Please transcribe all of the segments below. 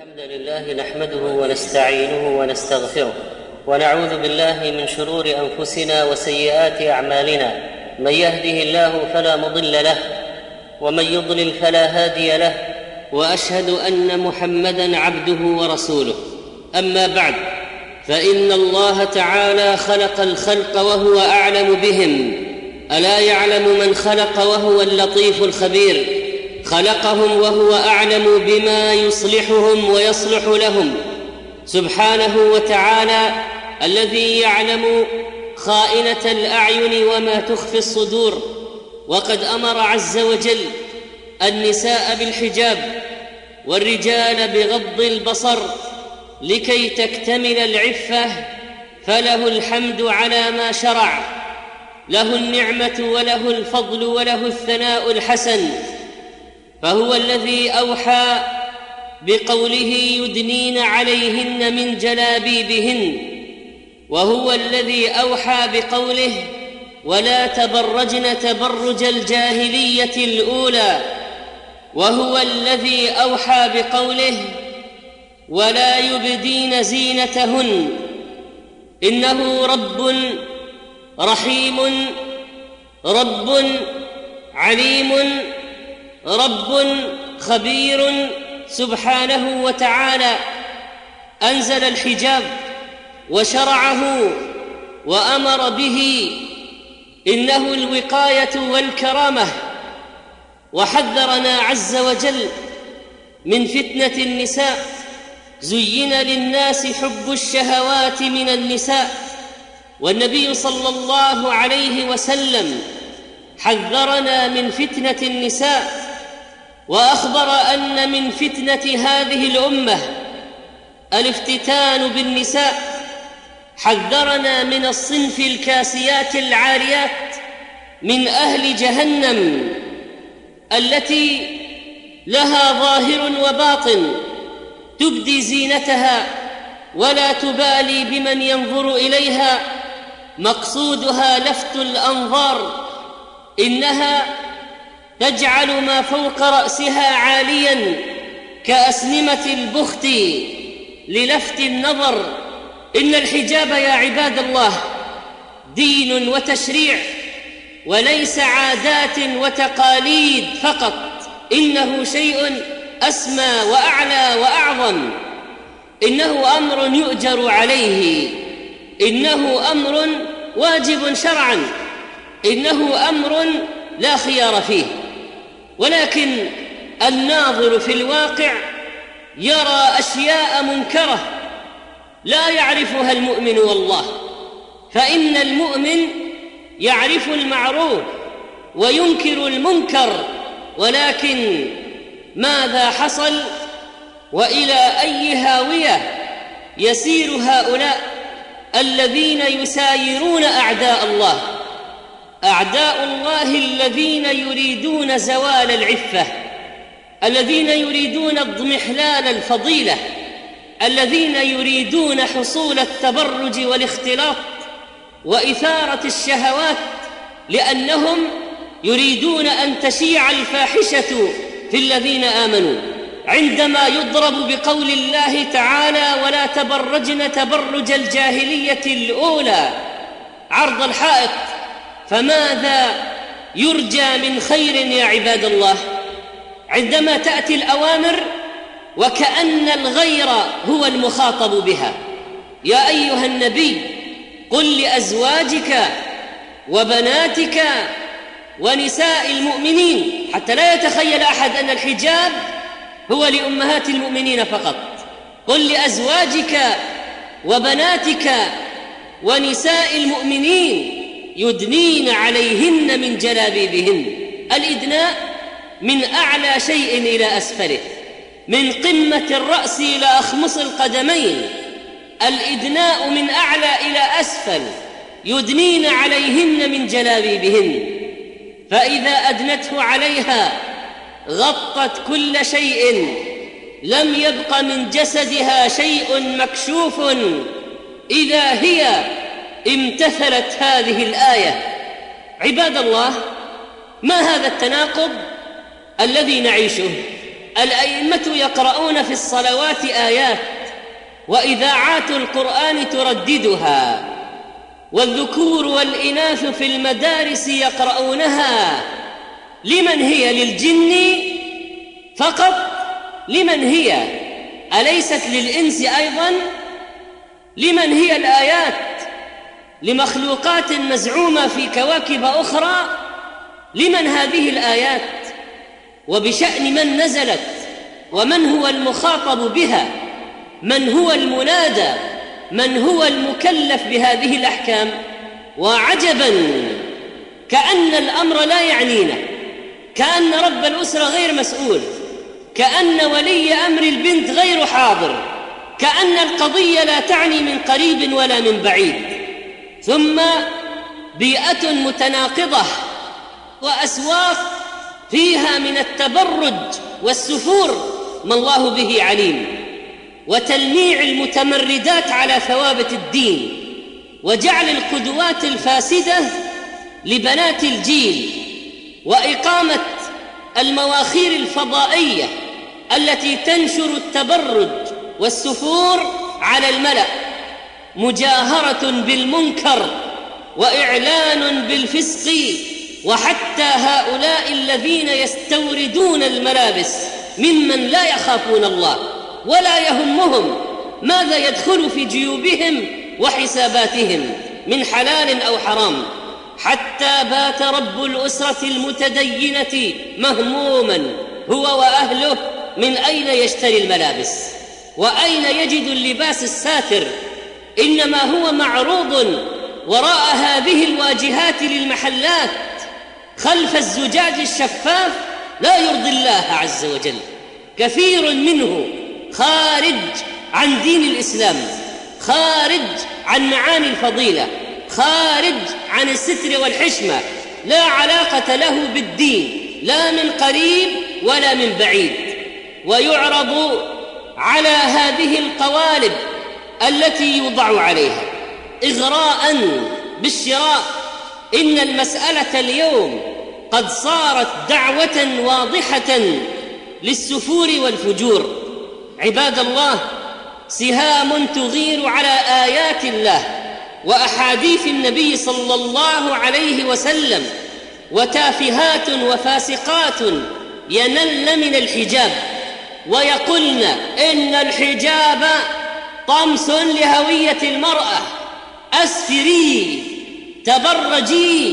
الحمد لله نحمده ونستعينه ونستغفره ونعوذ بالله من شرور أنفسنا وسيئات أعمالنا. من يهده الله فلا مضل له ومن يضلل فلا هادي له، وأشهد أن محمدًا عبده ورسوله. أما بعد، فإن الله تعالى خلق الخلق وهو أعلم بهم. ألا يعلم من خلق وهو اللطيف الخبير؟ خلقهم وهو أعلم بما يصلحهم ويصلح لهم سبحانه وتعالى، الذي يعلم خائنة الأعين وما تخفي الصدور. وقد أمر عز وجل النساء بالحجاب والرجال بغض البصر لكي تكتمل العفة، فله الحمد على ما شرع، له النعمة وله الفضل وله الثناء الحسن. فهو الذي أوحى بقوله يدنين عليهن من جلابيبهن، وهو الذي أوحى بقوله ولا تبرجن تبرج الجاهلية الأولى، وهو الذي أوحى بقوله ولا يبدين زينتهن. إنه رب رحيم، رب عليم، رب خبير سبحانه وتعالى. أنزل الحجاب وشرعه وأمر به، إنه الوقاية والكرامة. وحذرنا عز وجل من فتنة النساء. زين للناس حب الشهوات من النساء، والنبي صلى الله عليه وسلم حذرنا من فتنة النساء، وأخبر أن من فتنة هذه الأمة الافتتان بالنساء. حذرنا من الصنف الكاسيات العاريات من أهل جهنم، التي لها ظاهر وباطن، تبدي زينتها ولا تبالي بمن ينظر إليها، مقصودها لفت الأنظار. إنها تجعل ما فوق رأسها عالياً كأسنمة البخت للفت النظر. إن الحجاب يا عباد الله دين وتشريع، وليس عادات وتقاليد فقط، إنه شيء أسمى وأعلى وأعظم. إنه أمر يؤجر عليه، إنه أمر واجب شرعاً، إنه أمر لا خيار فيه. ولكن الناظر في الواقع يرى أشياء منكرة لا يعرفها المؤمن والله. فإن المؤمن يعرف المعروف وينكر المنكر، ولكن ماذا حصل وإلى أي هاوية يسير هؤلاء الذين يسايرون أعداء الله؟ أعداء الله الذين يريدون زوال العفة، الذين يريدون اضمحلال الفضيلة، الذين يريدون حصول التبرج والاختلاط وإثارة الشهوات، لأنهم يريدون أن تشيع الفاحشة في الذين آمنوا. عندما يضرب بقول الله تعالى ولا تبرجن تبرج الجاهلية الأولى عرض الحائط، فماذا يرجى من خير يا عباد الله؟ عندما تأتي الأوامر وكأن الغير هو المخاطب بها. يا أيها النبي قل لأزواجك وبناتك ونساء المؤمنين، حتى لا يتخيل أحد أن الحجاب هو لأمهات المؤمنين فقط. قل لأزواجك وبناتك ونساء المؤمنين يدنين عليهن من جلابيبهن. الإدناء من أعلى شيء إلى أسفله، من قمة الرأس إلى أخمص القدمين. الإدناء من أعلى إلى أسفل، يدنين عليهن من جلابيبهن. فإذا أدنته عليها غطت كل شيء، لم يبق من جسدها شيء مكشوف، إذا هي امتثلت هذه الآية. عباد الله، ما هذا التناقض الذي نعيشه؟ الأئمة يقرؤون في الصلوات آيات وإذاعات القرآن ترددها، والذكور والإناث في المدارس يقرؤونها. لمن هي؟ للجن فقط؟ لمن هي؟ أليست للإنس أيضا؟ لمن هي الآيات؟ لمخلوقات مزعومة في كواكب أخرى؟ لمن هذه الآيات؟ وبشأن من نزلت؟ ومن هو المخاطب بها؟ من هو المنادى؟ من هو المكلف بهذه الأحكام؟ وعجبا، كأن الأمر لا يعنينا، كأن رب الأسرة غير مسؤول، كأن ولي أمر البنت غير حاضر، كأن القضية لا تعني من قريب ولا من بعيد. ثم بيئة متناقضة وأسواق فيها من التبرج والسفور ما الله به عليم، وتلميع المتمردات على ثوابت الدين، وجعل القدوات الفاسدة لبنات الجيل، وإقامة المواخير الفضائية التي تنشر التبرج والسفور على الملأ، مجاهرة بالمنكر وإعلان بالفسق. وحتى هؤلاء الذين يستوردون الملابس ممن لا يخافون الله ولا يهمهم ماذا يدخل في جيوبهم وحساباتهم من حلال أو حرام، حتى بات رب الأسرة المتدينة مهموما هو وأهله من أين يشتري الملابس وأين يجد اللباس الساتر. إنما هو معروض وراء هذه الواجهات للمحلات خلف الزجاج الشفاف لا يرضي الله عز وجل. كثير منه خارج عن دين الإسلام، خارج عن معاني الفضيلة، خارج عن الستر والحشمة، لا علاقة له بالدين لا من قريب ولا من بعيد، ويعرض على هذه القوالب التي يوضع عليها إغراء بالشراء. إن المسألة اليوم قد صارت دعوة واضحة للسفور والفجور. عباد الله، سهام تغير على آيات الله وأحاديث النبي صلى الله عليه وسلم، وتافهات وفاسقات ينلن من الحجاب ويقولن إن الحجاب طمس لهوية المرأة، أسفري، تبرجي،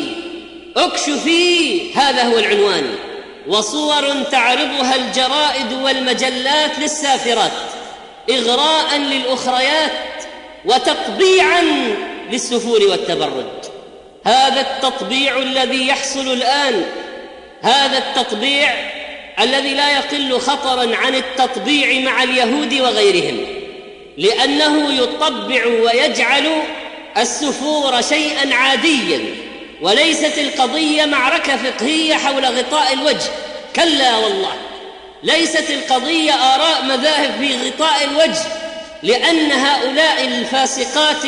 اكشفي، هذا هو العنوان. وصور تعرضها الجرائد والمجلات للسافرات إغراء للأخريات وتطبيعا للسفور والتبرج. هذا التطبيع الذي يحصل الآن، هذا التطبيع الذي لا يقل خطرا عن التطبيع مع اليهود وغيرهم، لأنه يطبع ويجعل السفور شيئا عاديا، وليست القضية معركة فقهية حول غطاء الوجه، كلا والله، ليست القضية آراء مذاهب في غطاء الوجه، لأن هؤلاء الفاسقات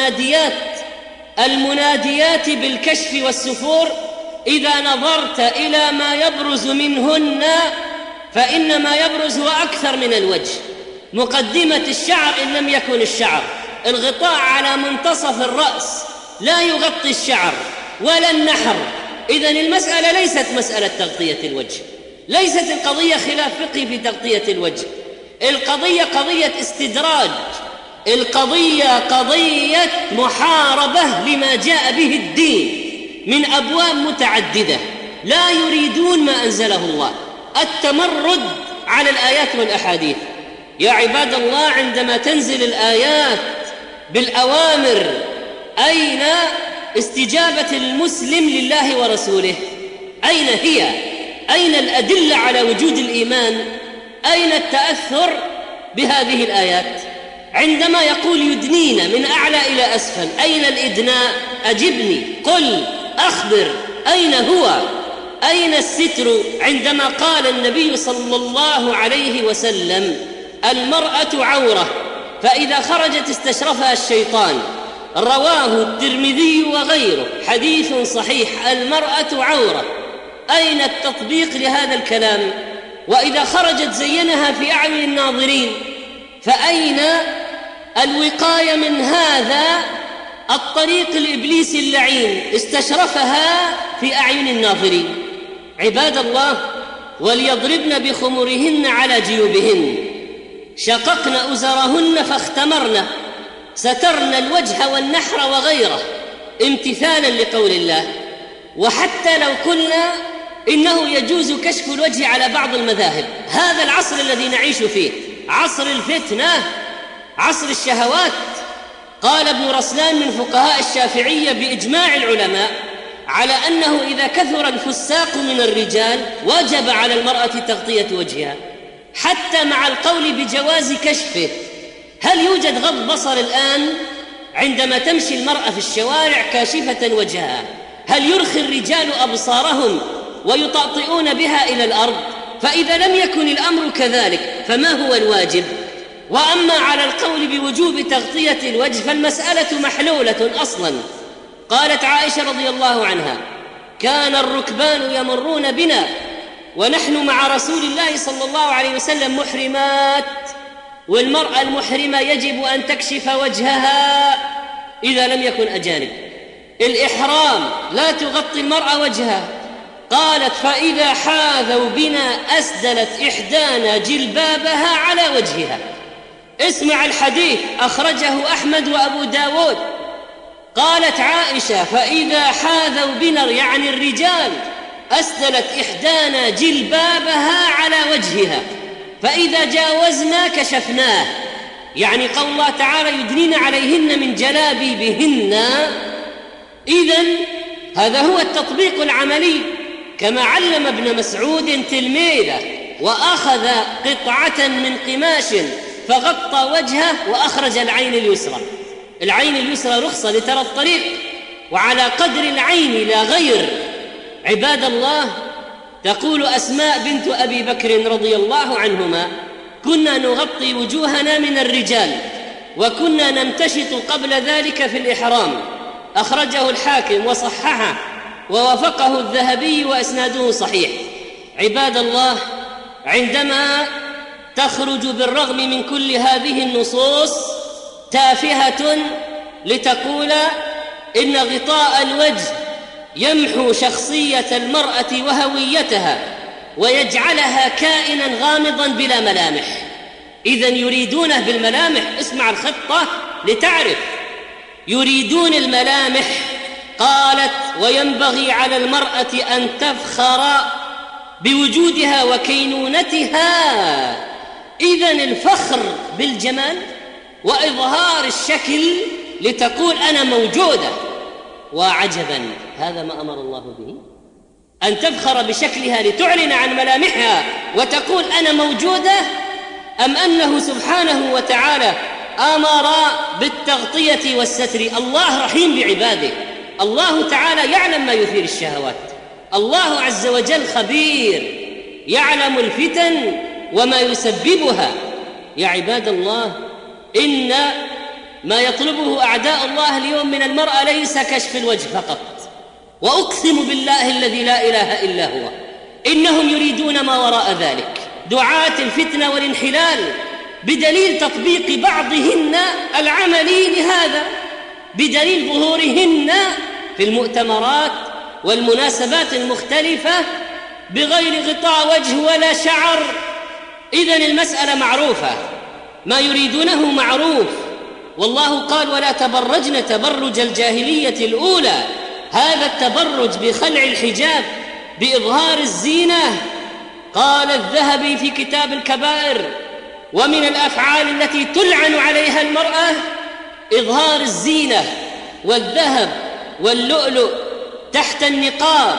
المناديات بالكشف والسفور إذا نظرت إلى ما يبرز منهن فإن ما يبرز هو أكثر من الوجه، مقدمة الشعر إن لم يكن الشعر، الغطاء على منتصف الرأس لا يغطي الشعر ولا النحر. إذن المسألة ليست مسألة تغطية الوجه، ليست القضية خلاف فقهي في تغطية الوجه، القضية قضية استدراج، القضية قضية محاربة لما جاء به الدين من أبواب متعددة، لا يريدون ما أنزله الله، التمرد على الآيات والأحاديث. يا عباد الله، عندما تنزل الآيات بالأوامر أين استجابة المسلم لله ورسوله؟ أين هي؟ أين الأدلة على وجود الإيمان؟ أين التأثر بهذه الآيات؟ عندما يقول يدنين من أعلى إلى أسفل، أين الإدناء؟ أجبني، قل، أخبر، أين هو؟ أين الستر؟ عندما قال النبي صلى الله عليه وسلم المرأة عورة فإذا خرجت استشرفها الشيطان، رواه الترمذي وغيره، حديث صحيح، المرأة عورة. أين التطبيق لهذا الكلام؟ وإذا خرجت زينها في أعين الناظرين. فأين الوقاية من هذا الطريق الإبليسي اللعين؟ استشرفها في أعين الناظرين. عباد الله، وليضربن بخمرهن على جيوبهن، شققن أزرهن فاختمرن، سترن الوجه والنحر وغيره، امتثالا لقول الله. وحتى لو قلنا إنه يجوز كشف الوجه على بعض المذاهب، هذا العصر الذي نعيش فيه عصر الفتنة، عصر الشهوات. قال ابن رسلان من فقهاء الشافعية بإجماع العلماء على أنه إذا كثر الفساق من الرجال وجب على المرأة تغطية وجهها، حتى مع القول بجواز كشفه. هل يوجد غض بصر الآن عندما تمشي المرأة في الشوارع كاشفة وجهها؟ هل يرخي الرجال أبصارهم ويطأطئون بها إلى الأرض؟ فإذا لم يكن الأمر كذلك فما هو الواجب؟ وأما على القول بوجوب تغطية الوجه فالمسألة محلولة أصلا. قالت عائشة رضي الله عنها: كان الركبان يمرون بنا ونحن مع رسول الله صلى الله عليه وسلم محرمات، والمرأة المحرمة يجب أن تكشف وجهها إذا لم يكن أجانب. الإحرام لا تغطي المرأة وجهها. قالت: فإذا حاذوا بنا أسدلت إحدانا جلبابها على وجهها. اسمع الحديث، أخرجه أحمد وأبو داود. قالت عائشة: فإذا حاذوا بنا، يعني الرجال، أسدلت إحدانا جلبابها على وجهها، فإذا جاوزنا كشفناه. يعني قول الله تعالى: يدنين عليهن من جلابيبهن. إذن هذا هو التطبيق العملي، كما علم ابن مسعود تلميذه وأخذ قطعة من قماش فغطى وجهه وأخرج العين اليسرى. العين اليسرى رخصة لترى الطريق، وعلى قدر العين لا غير. عباد الله، تقول أسماء بنت أبي بكر رضي الله عنهما: كنا نغطي وجوهنا من الرجال، وكنا نمتشط قبل ذلك في الإحرام. أخرجه الحاكم وصححه ووافقه الذهبي وإسناده صحيح. عباد الله، عندما تخرج بالرغم من كل هذه النصوص تافهة لتقول إن غطاء الوجه يمحو شخصية المرأة وهويتها ويجعلها كائنا غامضا بلا ملامح، إذن يريدونه بالملامح. اسمع الخطة لتعرف، يريدون الملامح. قالت: وينبغي على المرأة أن تفخر بوجودها وكينونتها. إذن الفخر بالجمال وإظهار الشكل لتقول أنا موجودة. وعجبا، هذا ما أمر الله به، أن تفخر بشكلها لتعلن عن ملامحها وتقول أنا موجودة، أم أنه سبحانه وتعالى أمر بالتغطية والستر؟ الله رحيم بعباده، الله تعالى يعلم ما يثير الشهوات، الله عز وجل خبير يعلم الفتن وما يسببها. يا عباد الله، إن ما يطلبه أعداء الله اليوم من المرأة ليس كشف الوجه فقط، وأقسم بالله الذي لا إله إلا هو إنهم يريدون ما وراء ذلك، دعاة الفتنة والانحلال، بدليل تطبيق بعضهن العملي لهذا، بدليل ظهورهن في المؤتمرات والمناسبات المختلفة بغير غطاء وجه ولا شعر. إذن المسألة معروفة، ما يريدونه معروف. والله قال: ولا تبرجن تبرج الجاهلية الأولى. هذا التبرج بخلع الحجاب، بإظهار الزينة. قال الذهبي في كتاب الكبائر: ومن الأفعال التي تلعن عليها المرأة إظهار الزينة والذهب واللؤلؤ تحت النقاب،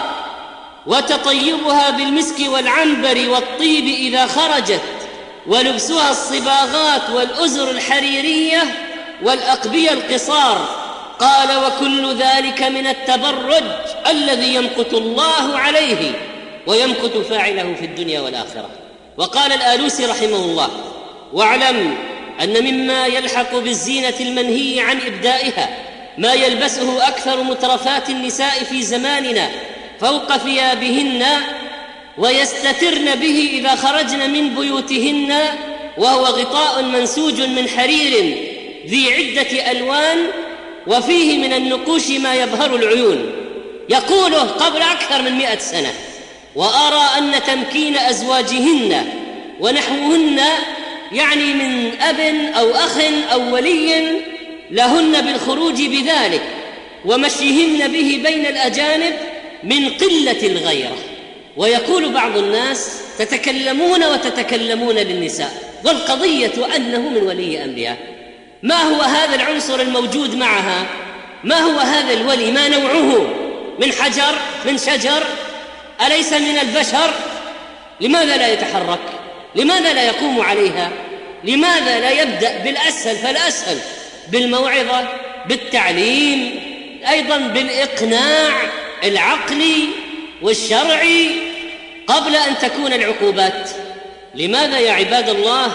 وتطيبها بالمسك والعنبر والطيب إذا خرجت، ولبسها الصباغات والأزر الحريرية والأقبية القصار. قال: وكل ذلك من التبرج الذي يمقت الله عليه ويمقت فاعله في الدنيا والآخرة. وقال الآلوسي رحمه الله: واعلم أن مما يلحق بالزينة المنهي عن إبدائها ما يلبسه أكثر مترفات النساء في زماننا فوق ثيابهن ويستترن به إذا خرجن من بيوتهن، وهو غطاء منسوج من حرير ذي عدة ألوان، وفيه من النقوش ما يبهر العيون، يقوله قبل أكثر من 100 سنة. وأرى أن تمكين أزواجهن ونحوهن، يعني من أب أو أخ أو ولي لهن بالخروج بذلك ومشيهن به بين الأجانب من قلة الغيرة. ويقول بعض الناس: تتكلمون وتتكلمون للنساء، والقضية أنه من ولي أمرها. ما هو هذا العنصر الموجود معها؟ ما هو هذا الولي؟ ما نوعه؟ من حجر؟ من شجر؟ أليس من البشر؟ لماذا لا يتحرك؟ لماذا لا يقوم عليها؟ لماذا لا يبدأ بالأسهل فالأسهل، بالموعظة، بالتعليم، أيضا بالإقناع العقلي والشرعي قبل أن تكون العقوبات؟ لماذا يا عباد الله؟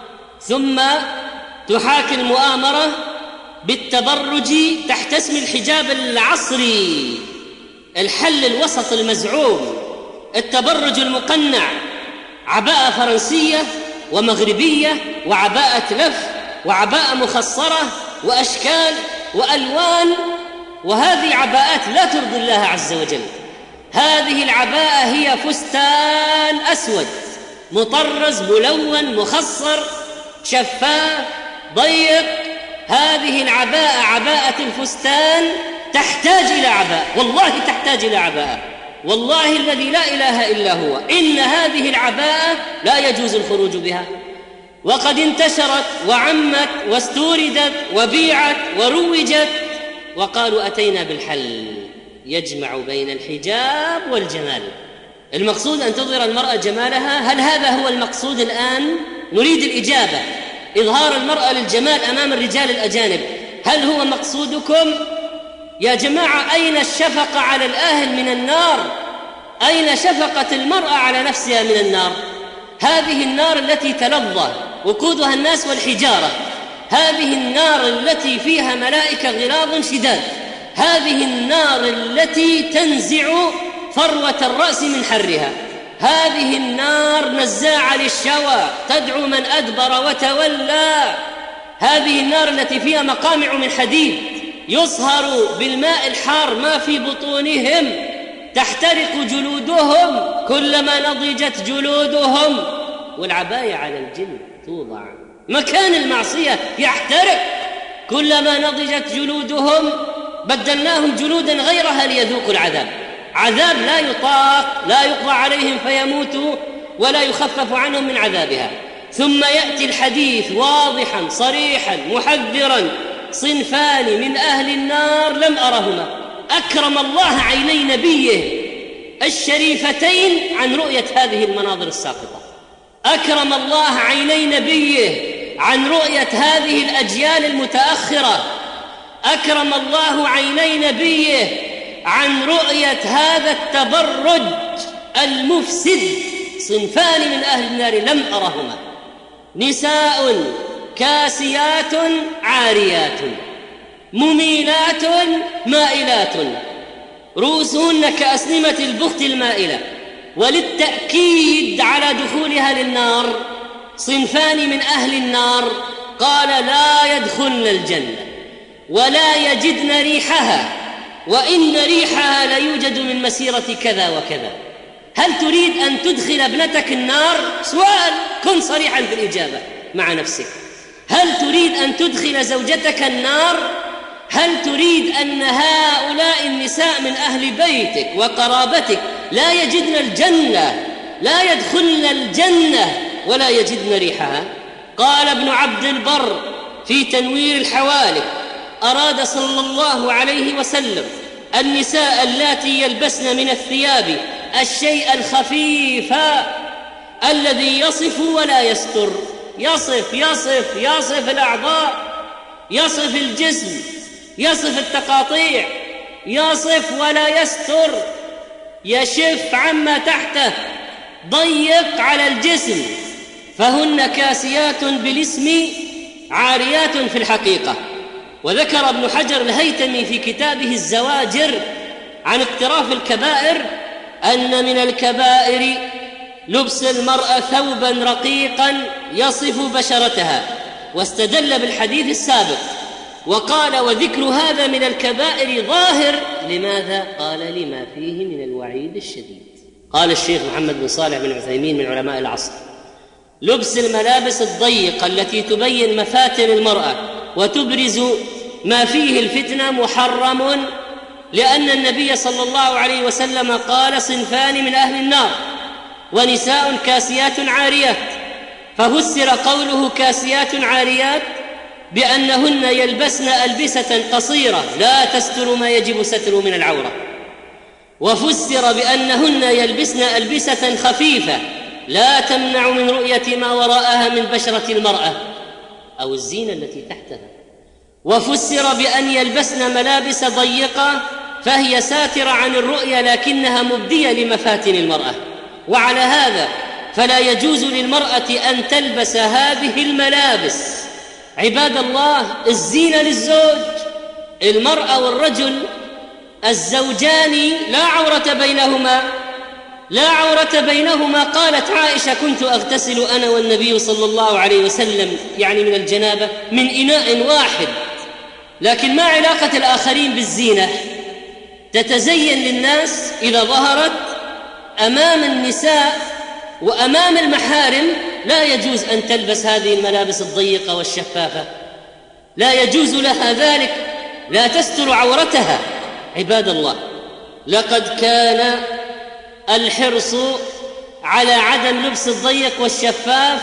ثم تحاكي المؤامرة بالتبرج تحت اسم الحجاب العصري، الحل الوسط المزعوم، التبرج المقنع، عباءة فرنسية ومغربية وعباءة لف وعباءة مخصرة وأشكال وألوان، وهذه عباءات لا ترضي الله عز وجل. هذه العباءة هي فستان أسود مطرز ملون مخصر شفاف ضيق. هذه العباءة، عباءة الفستان، تحتاج إلى عباءة، والله تحتاج إلى عباءة، والله الذي لا إله إلا هو، إن هذه العباءة لا يجوز الخروج بها. وقد انتشرت وعمت واستوردت وبيعت وروجت، وقالوا أتينا بالحل يجمع بين الحجاب والجمال. المقصود أن تظهر المرأة جمالها. هل هذا هو المقصود الآن؟ نريد الإجابة. إظهار المرأة للجمال أمام الرجال الأجانب، هل هو مقصودكم؟ يا جماعة، أين الشفقة على الأهل من النار؟ أين شفقة المرأة على نفسها من النار؟ هذه النار التي تلظى وقودها الناس والحجارة، هذه النار التي فيها ملائكة غلاظ شداد، هذه النار التي تنزع فروة الرأس من حرها، هذه النار نزاعة للشوى تدعو من أدبر وتولى، هذه النار التي فيها مقامع من حديد يصهر بالماء الحار ما في بطونهم، تحترق جلودهم كلما نضجت جلودهم، والعباية على الجلد توضع مكان المعصية يحترق كلما نضجت جلودهم، بدلناهم جلودا غيرها ليذوقوا العذاب، عذاب لا يطاق، لا يقضى عليهم فيموتوا ولا يخفف عنهم من عذابها. ثم يأتي الحديث واضحا صريحا محذرا: صنفان من أهل النار لم أرهما. أكرم الله عيني نبيه الشريفتين عن رؤية هذه المناظر الساقطة، أكرم الله عيني نبيه عن رؤية هذه الأجيال المتأخرة، أكرم الله عيني نبيه عن رؤية هذا التبرج المفسد. صنفان من أهل النار لم أرهما: نساء كاسيات عاريات مميلات مائلات رؤوسهن كأسنمة البخت المائلة. وللتأكيد على دخولها للنار: صنفان من أهل النار قال لا يدخلن الجنة ولا يجدن ريحها، وإن ريحها ليوجد من مسيرة كذا وكذا. هل تريد أن تدخل ابنتك النار؟ سؤال، كن صريحا في الإجابة مع نفسك. هل تريد أن تدخل زوجتك النار؟ هل تريد أن هؤلاء النساء من أهل بيتك وقرابتك لا يجدن الجنة، لا يدخلن الجنة ولا يجدن ريحها؟ قال ابن عبد البر في تنوير الحوالك: أراد صلى الله عليه وسلم النساء اللاتي يلبسن من الثياب الشيء الخفيف الذي يصف ولا يستر. يصف الأعضاء، يصف الجسم، يصف التقاطيع، يصف ولا يستر، يشف عما تحته، ضيق على الجسم. فهن كاسيات بالاسم عاريات في الحقيقة. وذكر ابن حجر الهيثمي في كتابه الزواجر عن اقتراف الكبائر أن من الكبائر لبس المرأة ثوبا رقيقا يصف بشرتها، واستدل بالحديث السابق وقال: وذكر هذا من الكبائر ظاهر. لماذا؟ قال: لما فيه من الوعيد الشديد. قال الشيخ محمد بن صالح بن عثيمين من علماء العصر: لبس الملابس الضيقة التي تبين مفاتن المرأة وتبرز ما فيه الفتنة محرم، لأن النبي صلى الله عليه وسلم قال: صنفان من أهل النار ونساء كاسيات عاريات. ففسر قوله كاسيات عاريات بأنهن يلبسن ألبسة قصيرة لا تستر ما يجب ستره من العورة، وفسر بأنهن يلبسن ألبسة خفيفة لا تمنع من رؤية ما وراءها من بشرة المرأة أو الزينة التي تحتها، وفسر بأن يلبسن ملابس ضيقة فهي ساترة عن الرؤية لكنها مبدية لمفاتن المرأة. وعلى هذا فلا يجوز للمرأة أن تلبس هذه الملابس. عباد الله، الزينة للزوج، المرأة والرجل الزوجان لا عورة بينهما. قالت عائشة: كنت أغتسل أنا والنبي صلى الله عليه وسلم، يعني من الجنابة، من إناء واحد. لكن ما علاقة الآخرين بالزينة؟ تتزين للناس إذا ظهرت أمام النساء وأمام المحارم. لا يجوز أن تلبس هذه الملابس الضيقة والشفافة، لا يجوز لها ذلك، لا تستر عورتها. عباد الله، لقد كان الحرص على عدم لبس الضيق والشفاف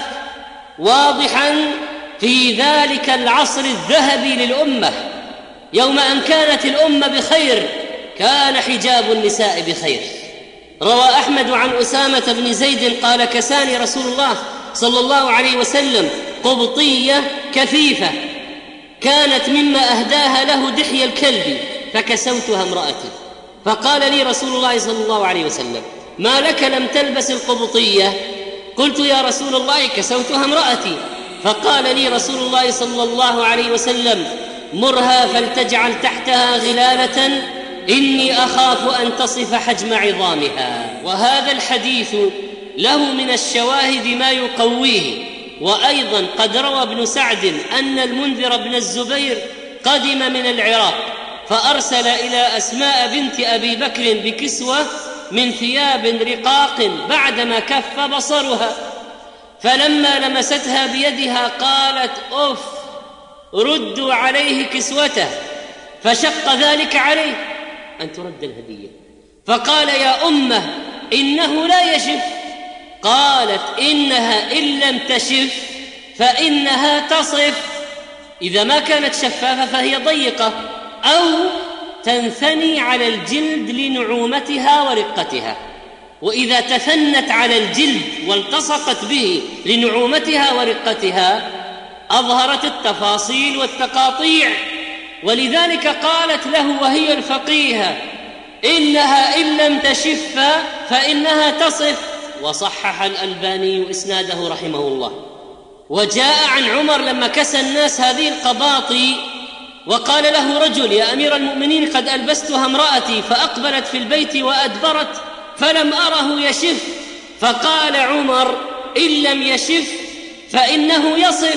واضحا في ذلك العصر الذهبي للأمة. يوم أن كانت الأمة بخير كان حجاب النساء بخير. روى أحمد عن أسامة بن زيد قال: كساني رسول الله صلى الله عليه وسلم قبطية كثيفة كانت مما أهداها له دحي الكلب فكسوتها امرأتي. فقال لي رسول الله صلى الله عليه وسلم: ما لك لم تلبس القبطية؟ قلت: يا رسول الله كسوتها امرأتي. فقال لي رسول الله صلى الله عليه وسلم: مرها فلتجعل تحتها غلالة إني أخاف أن تصف حجم عظامها. وهذا الحديث له من الشواهد ما يقويه. وأيضا قد روى ابن سعد أن المنذر بن الزبير قدم من العراق فأرسل إلى أسماء بنت أبي بكر بكسوة من ثياب رقاق بعدما كف بصرها، فلما لمستها بيدها قالت: أف، ردوا عليه كسوته. فشق ذلك عليه أن ترد الهدية، فقال: يا أمه إنه لا يشف. قالت: إنها إن لم تشف فإنها تصف. إذا ما كانت شفافة فهي ضيقة، أو تنثني على الجلد لنعومتها ورقتها. وإذا تثنت على الجلد والتصقت به لنعومتها ورقتها أظهرت التفاصيل والتقاطيع. ولذلك قالت له وهي الفقيهة: إنها إن لم تشف فإنها تصف. وصحح الألباني إسناده رحمه الله. وجاء عن عمر لما كسى الناس هذه القباطي وقال له رجل: يا أمير المؤمنين قد ألبستها امرأتي فأقبلت في البيت وأدبرت فلم أره يشف. فقال عمر: إن لم يشف فإنه يصف.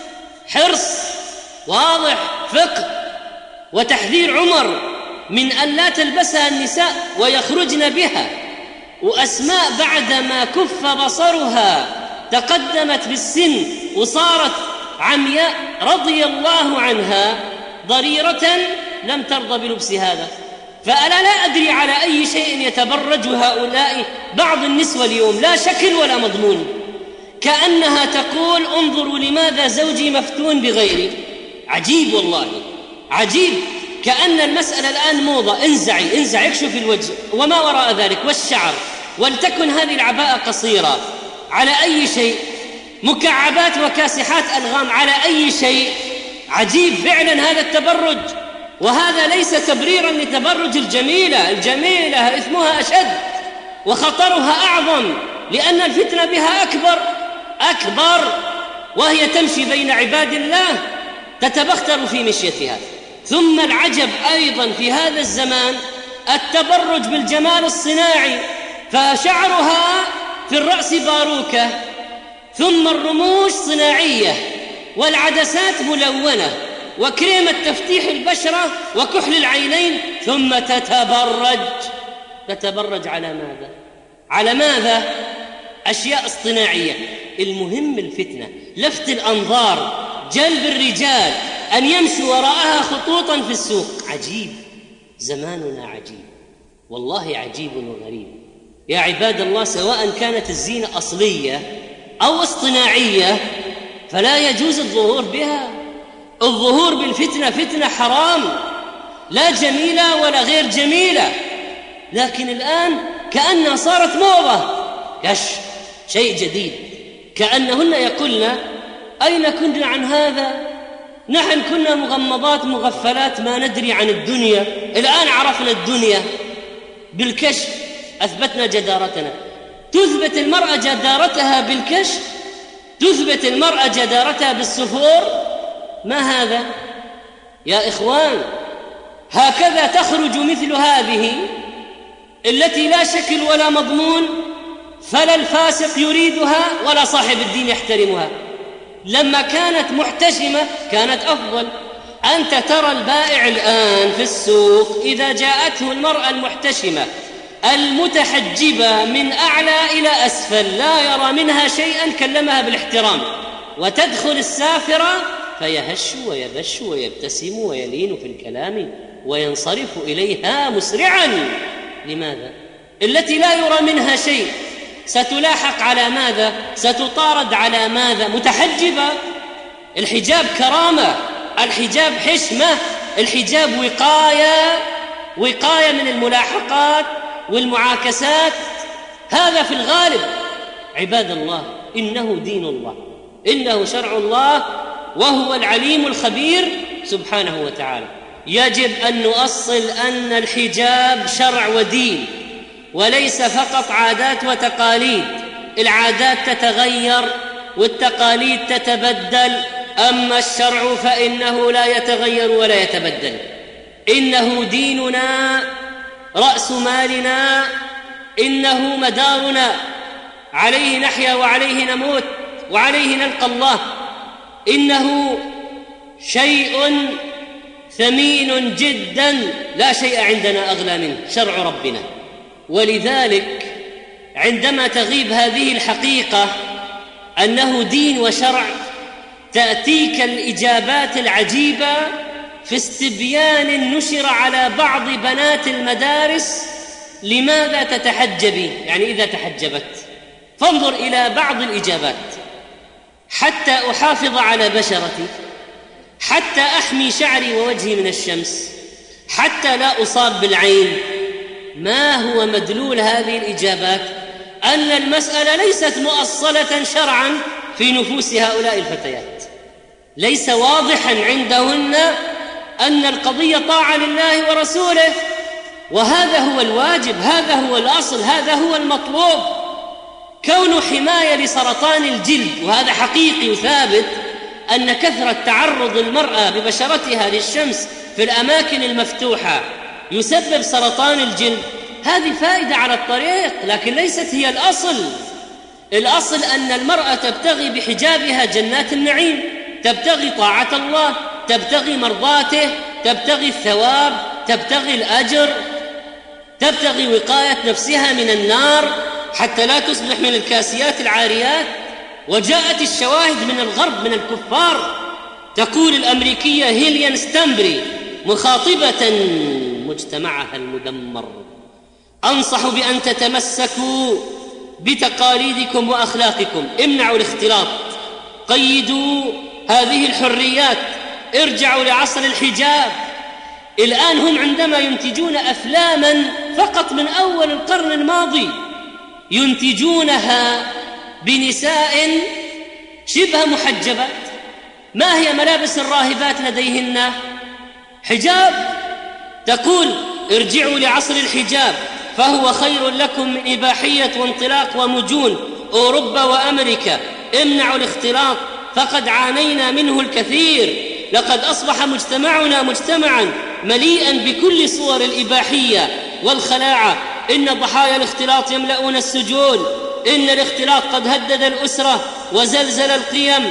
حرص واضح، فقه وتحذير عمر من أن لا تلبسها النساء ويخرجن بها. وأسماء بعدما كف بصرها تقدمت بالسن وصارت عمياء رضي الله عنها ضريرة لم ترضى بلبس هذا. فأنا لا أدري على أي شيء يتبرج هؤلاء بعض النسوة اليوم، لا شكل ولا مضمون، كأنها تقول: انظروا لماذا زوجي مفتون بغيري. عجيب والله، عجيب. كأن المسألة الآن موضة، انزعي اكشف الوجه وما وراء ذلك والشعر، ولتكن هذه العباءة قصيرة. على أي شيء؟ مكعبات وكاسحات ألغام على أي شيء؟ عجيب فعلا هذا التبرج. وهذا ليس تبريرا لتبرج الجميلة إثمها أشد وخطرها أعظم، لأن الفتنة بها أكبر، وهي تمشي بين عباد الله تتبختر في مشيتها. ثم العجب أيضا في هذا الزمان التبرج بالجمال الصناعي، فشعرها في الرأس باروكة، ثم الرموش صناعية، والعدسات ملونة، وكريمة تفتيح البشرة، وكحل العينين، ثم تتبرج على ماذا؟ على ماذا؟ أشياء اصطناعية. المهم الفتنة، لفت الأنظار، جلب الرجال، أن يمشوا وراءها خطوطا في السوق. عجيب، زماننا عجيب، والله عجيب وغريب يا عباد الله. سواء كانت الزينة أصلية أو اصطناعية فلا يجوز الظهور بها. الظهور بالفتنة فتنة حرام، لا جميلة ولا غير جميلة. لكن الآن كأنها صارت موضة، شيء جديد، كأنهن يقولن أين كنا عن هذا؟ نحن كنا مغمضات مغفلات ما ندري عن الدنيا، الآن عرفنا الدنيا بالكشف، أثبتنا جدارتنا. تثبت المرأة جدارتها بالكشف، تثبت المرأة جدارتها بالسفور. ما هذا يا إخوان؟ هكذا تخرج مثل هذه التي لا شكل ولا مضمون، فلا الفاسق يريدها ولا صاحب الدين يحترمها. لما كانت محتشمة كانت أفضل. أنت ترى البائع الآن في السوق إذا جاءته المرأة المحتشمة المتحجبة من أعلى إلى أسفل لا يرى منها شيئا كلمها بالاحترام، وتدخل السافرة فيهش ويبش ويبتسم ويلين في الكلام وينصرف إليها مسرعا. لماذا؟ التي لا يرى منها شيء ستلاحق على ماذا؟ ستطارد على ماذا؟ متحجبة. الحجاب كرامة، الحجاب حشمة، الحجاب وقاية من الملاحقات والمعاكسات. هذا في الغالب. عباد الله، إنه دين الله، إنه شرع الله، وهو العليم الخبير سبحانه وتعالى. يجب أن نؤصل أن الحجاب شرع ودين، وليس فقط عادات وتقاليد. العادات تتغير والتقاليد تتبدل، أما الشرع فإنه لا يتغير ولا يتبدل. إنه ديننا، رأس مالنا، إنه مدارنا، عليه نحيا وعليه نموت وعليه نلقى الله. إنه شيء ثمين جدا، لا شيء عندنا أغلى منه، شرع ربنا. ولذلك عندما تغيب هذه الحقيقة أنه دين وشرع، تأتيك الإجابات العجيبة في استبيان نشر على بعض بنات المدارس: لماذا تتحجبي؟ يعني إذا تحجبت. فانظر إلى بعض الإجابات: حتى أحافظ على بشرتي، حتى أحمي شعري ووجهي من الشمس، حتى لا أصاب بالعين. ما هو مدلول هذه الإجابات؟ أن المسألة ليست مؤصلة شرعا في نفوس هؤلاء الفتيات، ليس واضحا عندهن أن القضية طاعة لله ورسوله، وهذا هو الواجب، هذا هو الأصل، هذا هو المطلوب. كون حماية لسرطان الجلد، وهذا حقيقي وثابت، أن كثرة تعرض المرأة ببشرتها للشمس في الأماكن المفتوحة يسبب سرطان الجلد، هذه فائدة على الطريق، لكن ليست هي الأصل. الأصل أن المرأة تبتغي بحجابها جنات النعيم، تبتغي طاعة الله، تبتغي مرضاته، تبتغي الثواب، تبتغي الأجر، تبتغي وقاية نفسها من النار حتى لا تصبح من الكاسيات العاريات. وجاءت الشواهد من الغرب من الكفار، تقول الأمريكية هيليان ستامبري مخاطبة مجتمعها المدمر: أنصح بأن تتمسكوا بتقاليدكم وأخلاقكم، امنعوا الاختلاط، قيدوا هذه الحريات، ارجعوا لعصر الحجاب. الآن هم عندما ينتجون أفلاما فقط من أول القرن الماضي ينتجونها بنساء شبه محجبات. ما هي ملابس الراهبات لديهن؟ حجاب. تقول ارجعوا لعصر الحجاب فهو خير لكم من إباحية وانطلاق ومجون أوروبا وأمريكا، امنعوا الاختلاط فقد عانينا منه الكثير، لقد أصبح مجتمعنا مجتمعا مليئا بكل صور الإباحية والخلاعة إن ضحايا الاختلاط يملؤون السجون، إن الاختلاط قد هدد الأسرة وزلزل القيم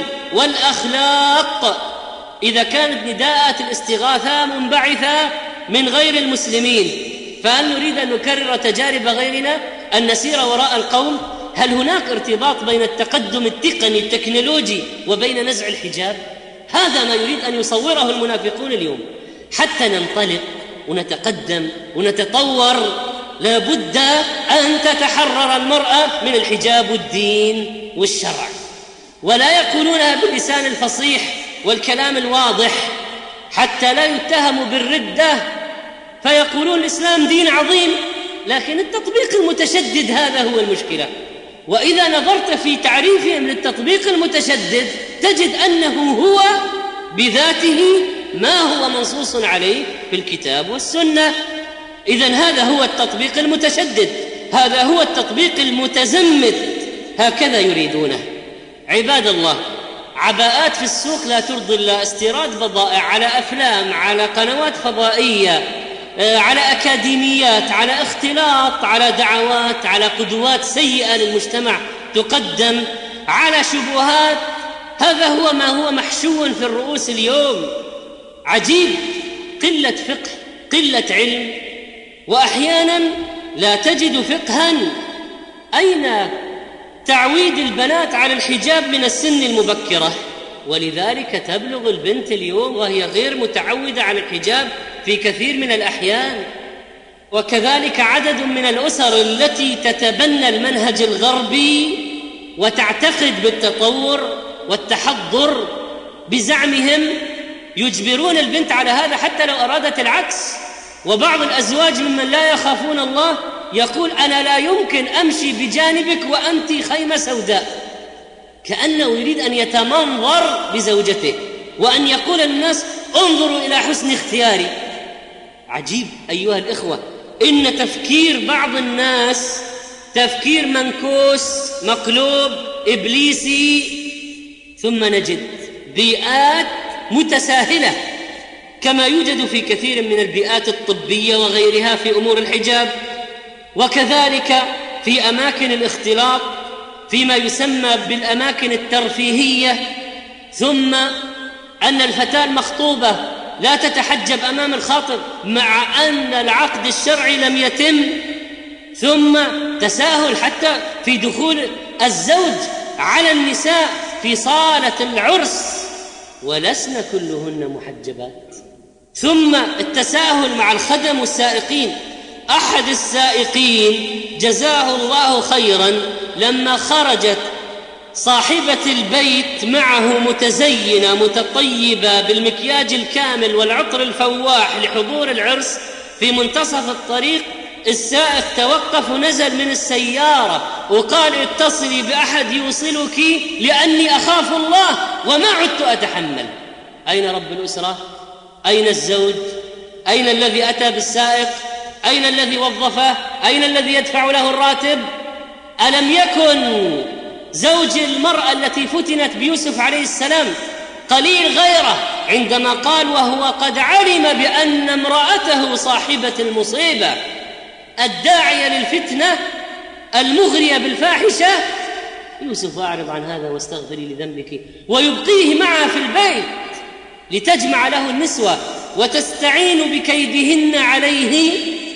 والأخلاق. إذا كانت نداءات الاستغاثة منبعثة من غير المسلمين، فهل نريد أن نكرر تجارب غيرنا، أن نسير وراء القوم؟ هل هناك ارتباط بين التقدم التقني التكنولوجي وبين نزع الحجاب؟ هذا ما يريد أن يصوره المنافقون اليوم. حتى ننطلق ونتقدم ونتطور لابد أن تتحرر المرأة من الحجاب والدين والشرع، ولا يقولونها باللسان الفصيح والكلام الواضح حتى لا يتهموا بالردة، فيقولون الإسلام دين عظيم، لكن التطبيق المتشدد هذا هو المشكلة. وإذا نظرت في تعريفهم للتطبيق المتشدد تجد أنه هو بذاته ما هو منصوص عليه في الكتاب والسنة. إذن هذا هو التطبيق المتشدد، هذا هو التطبيق المتزمت، هكذا يريدونه. عباد الله، عباءات في السوق لا ترضي الله، استيراد بضائع على أفلام، على قنوات فضائية، على أكاديميات، على اختلاط، على دعوات، على قدوات سيئة للمجتمع تقدم، على شبهات. هذا هو ما هو محشو في الرؤوس اليوم. عجيب، قلة فقه، قلة علم، وأحيانا لا تجد فقها. أين تعويد البنات على الحجاب من السن المبكرة؟ ولذلك تبلغ البنت اليوم وهي غير متعودة على الحجاب في كثير من الأحيان. وكذلك عدد من الأسر التي تتبنى المنهج الغربي وتعتقد بالتطور والتحضر بزعمهم يجبرون البنت على هذا حتى لو أرادت العكس. وبعض الأزواج ممن لا يخافون الله يقول أنا لا يمكن أمشي بجانبك وأنت خيمة سوداء، كأنه يريد أن يتمنظر بزوجته وأن يقول للناس انظروا إلى حسن اختياري. عجيب أيها الإخوة، إن تفكير بعض الناس تفكير منكوس مقلوب إبليسي. ثم نجد بيئات متساهلة كما يوجد في كثير من البيئات الطبية وغيرها في أمور الحجاب، وكذلك في أماكن الاختلاط فيما يسمى بالأماكن الترفيهية. ثم أن الفتاة المخطوبة لا تتحجب أمام الخاطب مع أن العقد الشرعي لم يتم. ثم تساهل حتى في دخول الزوج على النساء في صالة العرس ولسن كلهن محجبات. ثم التساهل مع الخدم والسائقين. أحد السائقين جزاه الله خيرا لما خرجت صاحبة البيت معه متزينة متطيبة بالمكياج الكامل والعطر الفواح لحضور العرس، في منتصف الطريق السائق توقف ونزل من السيارة وقال اتصلي بأحد يوصلك لأني أخاف الله وما عدت أتحمل. أين رب الأسرة؟ أين الزوج؟ أين الذي أتى بالسائق؟ أين الذي وظفه؟ أين الذي يدفع له الراتب؟ ألم يكن زوج المرأة التي فتنت بيوسف عليه السلام قليل غيره عندما قال وهو قد علم بأن امرأته صاحبة المصيبة الداعية للفتنة المغرية بالفاحشة، يوسف أعرض عن هذا واستغفري لذنبك، ويبقيه معها في البيت لتجمع له النسوة وتستعين بكيدهن عليه.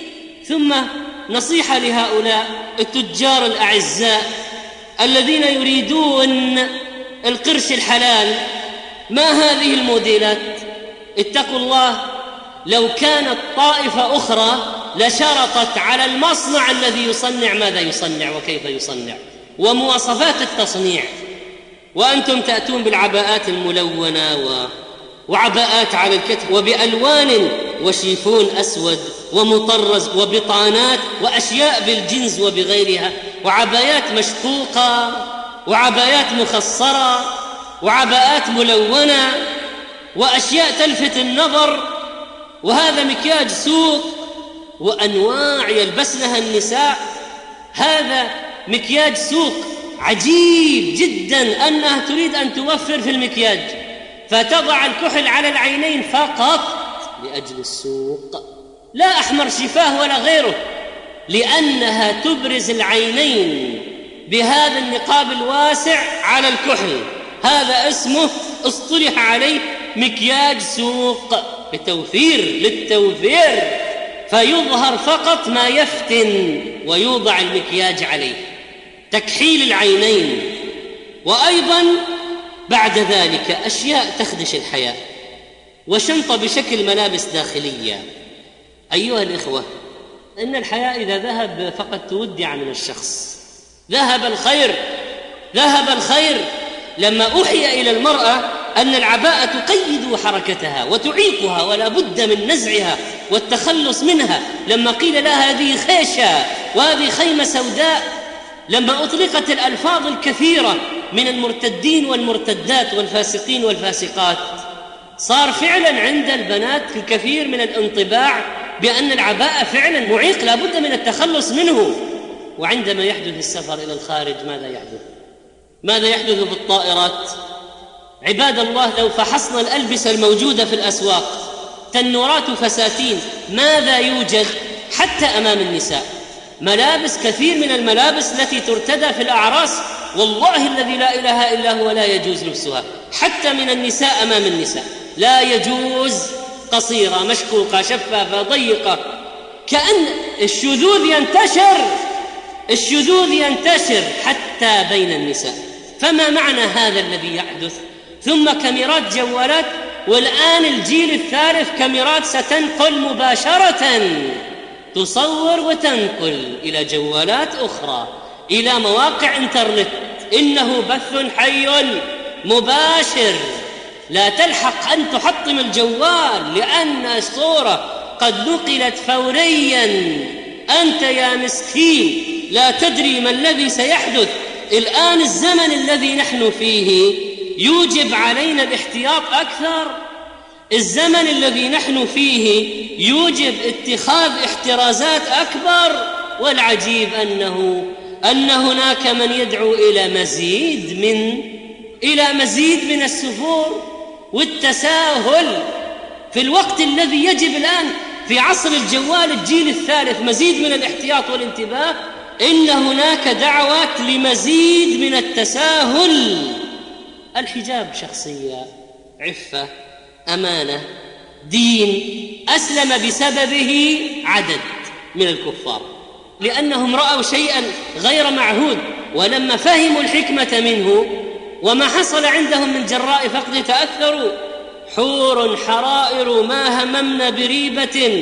ثم نصيحة لهؤلاء التجار الأعزاء الذين يريدون القرش الحلال، ما هذه الموديلات؟ اتقوا الله، لو كانت طائفة أخرى لشرطت على المصنع الذي يصنع ماذا يصنع وكيف يصنع ومواصفات التصنيع، وأنتم تأتون بالعباءات الملونة وعباءات على الكتف وبألوان وشيفون أسود ومطرز وبطانات وأشياء بالجنس وبغيرها، وعبايات مشقوقة وعبايات مخصرة وعباءات ملونة وأشياء تلفت النظر. وهذا مكياج سوق وأنواع يلبسنها النساء، هذا مكياج سوق. عجيب جدا أنها تريد أن توفر في المكياج فتضع الكحل على العينين فقط لأجل السوق، لا أحمر شفاه ولا غيره. لأنها تبرز العينين بهذا النقاب الواسع على الكحل. هذا اسمه اصطلح عليه مكياج سوق للتوفير، فيظهر فقط ما يفتن ويوضع المكياج عليه، تكحيل العينين. وأيضا بعد ذلك أشياء تخدش الحياة، وشنطة بشكل ملابس داخلية. أيها الإخوة، إن الحياة إذا ذهب فقد تودع من الشخص، ذهب الخير. لما أوحي إلى المرأة أن العباءة تقيد حركتها وتعيقها ولا بد من نزعها والتخلص منها، لما قيل لها هذه خيشة وهذه خيمة سوداء، لما أطلقت الألفاظ الكثيرة من المرتدين والمرتدات والفاسقين والفاسقات، صار فعلا عند البنات الكثير من الانطباع بأن العباءة فعلا معيق لا بد من التخلص منه. وعندما يحدث السفر إلى الخارج ماذا يحدث بالطائرات؟ عباد الله، لو فحصنا الألبسة الموجودة في الأسواق، تنورات وفساتين، ماذا يوجد حتى أمام النساء؟ ملابس، كثير من الملابس التي ترتدى في الأعراس، والله الذي لا إله إلا هو لا يجوز لبسها حتى من النساء أمام النساء، لا يجوز. قصيرة، مشقوقة، شفافة، ضيقة، كأن الشذوذ ينتشر حتى بين النساء. فما معنى هذا الذي يحدث؟ ثم كاميرات جوالات، والآن الجيل الثالث كاميرات ستنقل مباشرة، تصور وتنقل إلى جوالات أخرى، إلى مواقع إنترنت. إنه بث حي مباشر، لا تلحق أن تحطم الجوال لأن الصورة قد نقلت فوريا. أنت يا مسكين لا تدري ما الذي سيحدث. الآن الزمن الذي نحن فيه يوجب علينا الاحتياط أكثر، الزمن الذي نحن فيه يوجب اتخاذ احترازات أكبر. والعجيب أن هناك من يدعو إلى مزيد من السفور والتساهل في الوقت الذي يجب الآن في عصر الجوال الجيل الثالث مزيد من الاحتياط والانتباه. إن هناك دعوات لمزيد من التساهل. الحجاب شخصية، عفة، أمانة، دين، أسلم بسببه عدد من الكفار لأنهم رأوا شيئا غير معهود، ولما فهموا الحكمة منه وما حصل عندهم من جراء فقد تأثروا. حور حرائر ما هممن بريبة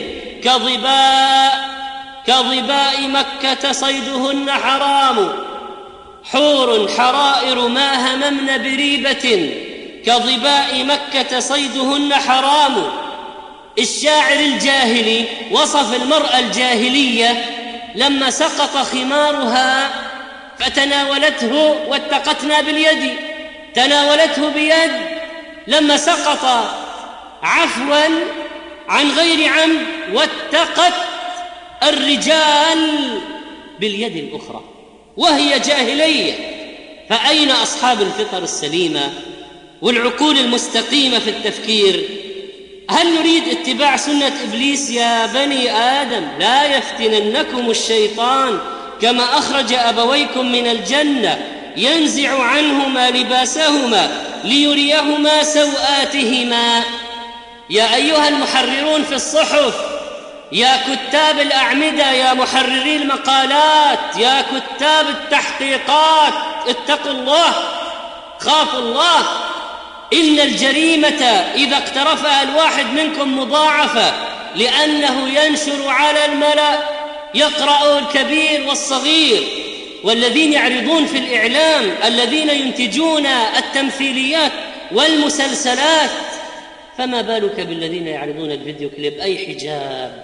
كظباء مكة صيدهن حرام. حور حرائر ما هممن بريبة كظباء مكة صيدهن حرام. الشاعر الجاهلي وصف المرأة الجاهلية لما سقط خمارها فتناولته واتقتنا باليد، تناولته بيد لما سقط عفوا عن غير عمد، واتقت الرجال باليد الأخرى وهي جاهلية. فأين أصحاب الفطر السليمة والعقول المستقيمة في التفكير؟ هل نريد اتباع سنة إبليس؟ يا بني آدم لا يفتننكم الشيطان كما أخرج أبويكم من الجنة ينزع عنهما لباسهما ليريهما سوآتهما. يا أيها المحررون في الصحف، يا كتاب الأعمدة، يا محرري المقالات، يا كتاب التحقيقات، اتقوا الله، خافوا الله. إن الجريمة إذا اقترفها الواحد منكم مضاعفة، لأنه ينشر على الملأ، يقرأ الكبير والصغير، والذين يعرضون في الإعلام، الذين ينتجون التمثيليات والمسلسلات، فما بالك بالذين يعرضون الفيديو كليب؟ أي حجاب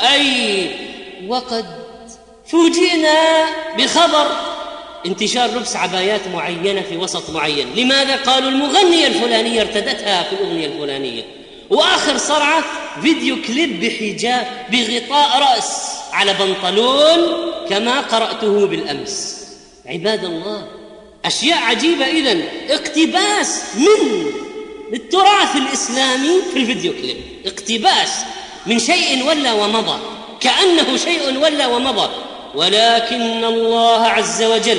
وقد فوجئنا بخبر انتشار لبس عبايات معينة في وسط معين. لماذا؟ قالوا المغنية الفلانية ارتدتها في الأغنية الفلانية. وآخر صرعة فيديو كليب بحجاب بغطاء رأس على بنطلون كما قرأته بالأمس. عباد الله، أشياء عجيبة. إذن اقتباس من التراث الإسلامي في الفيديو كليب، اقتباس من شيء ولا ومضى، كأنه شيء ولا ومضى. ولكن الله عز وجل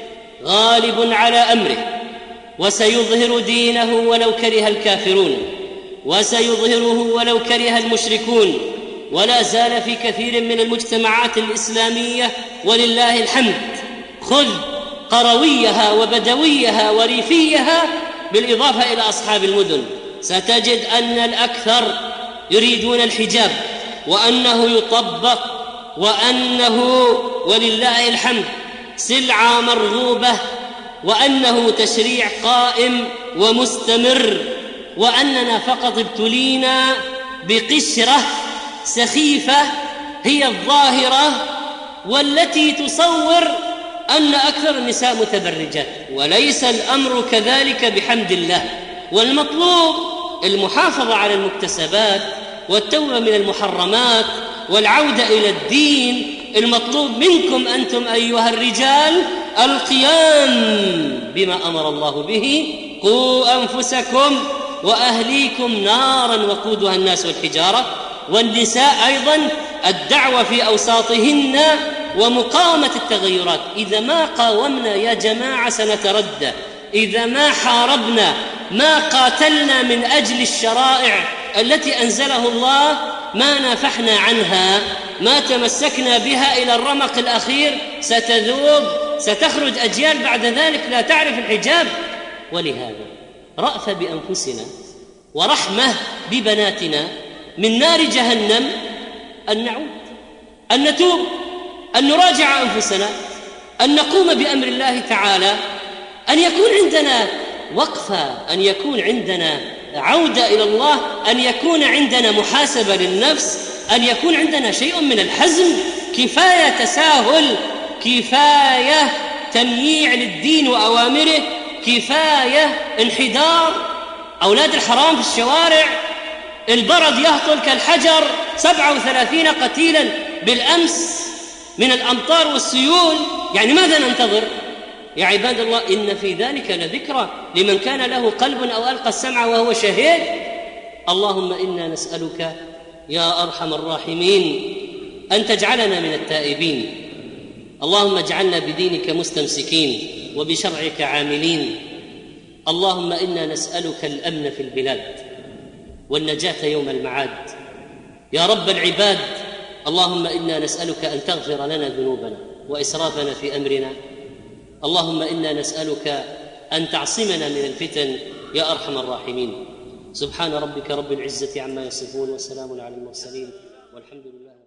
غالب على أمره، وسيظهر دينه ولو كره الكافرون، وسيظهره ولو كره المشركون. ولا زال في كثير من المجتمعات الإسلامية ولله الحمد خذ قرويها وبدويها وريفيها بالإضافة إلى أصحاب المدن، ستجد أن الأكثر يريدون الحجاب، وأنه يطبق، وأنه ولله الحمد سلعة مرغوبة، وأنه تشريع قائم ومستمر، وأننا فقط ابتلينا بقشرة سخيفة هي الظاهرة والتي تصور أن أكثر النساء متبرجات، وليس الأمر كذلك بحمد الله. والمطلوب المحافظة على المكتسبات والتوبة من المحرمات والعودة إلى الدين. المطلوب منكم أنتم أيها الرجال القيام بما أمر الله به: قوا أنفسكم وأهليكم نارا وقودها الناس والحجارة. والنساء أيضا الدعوة في أوساطهن ومقاومة التغيرات. إذا ما قاومنا يا جماعة سنتردى، إذا ما حاربنا، ما قاتلنا من أجل الشرائع التي أنزله الله، ما نافحنا عنها، ما تمسكنا بها إلى الرمق الأخير، ستذوب، ستخرج أجيال بعد ذلك لا تعرف الحجاب. ولهذا رأفة بأنفسنا ورحمة ببناتنا من نار جهنم أن نعود، أن نتوب، أن نراجع أنفسنا، أن نقوم بأمر الله تعالى، أن يكون عندنا وقفة، أن يكون عندنا عودة إلى الله، أن يكون عندنا محاسبة للنفس، أن يكون عندنا شيء من الحزم. كفاية تساهل، كفاية تمييع للدين وأوامره، كفاية انحدار. أولاد الحرام في الشوارع، البرد يهطل كالحجر، 37 قتيلا بالأمس من الأمطار والسيول. يعني ماذا ننتظر؟ يا عباد الله، إن في ذلك لذكرى لمن كان له قلب أو ألقى السمع وهو شهيد. اللهم إنا نسألك يا أرحم الراحمين أن تجعلنا من التائبين. اللهم اجعلنا بدينك مستمسكين وبشرعك عاملين. اللهم إنا نسألك الأمن في البلاد والنجاة يوم المعاد يا رب العباد. اللهم إنا نسألك أن تغفر لنا ذنوبنا وإسرافنا في أمرنا. اللهم إنا نسألك أن تعصمنا من الفتن يا أرحم الراحمين. سبحان ربك رب العزة عما يصفون، وسلام على المرسلين، والحمد لله.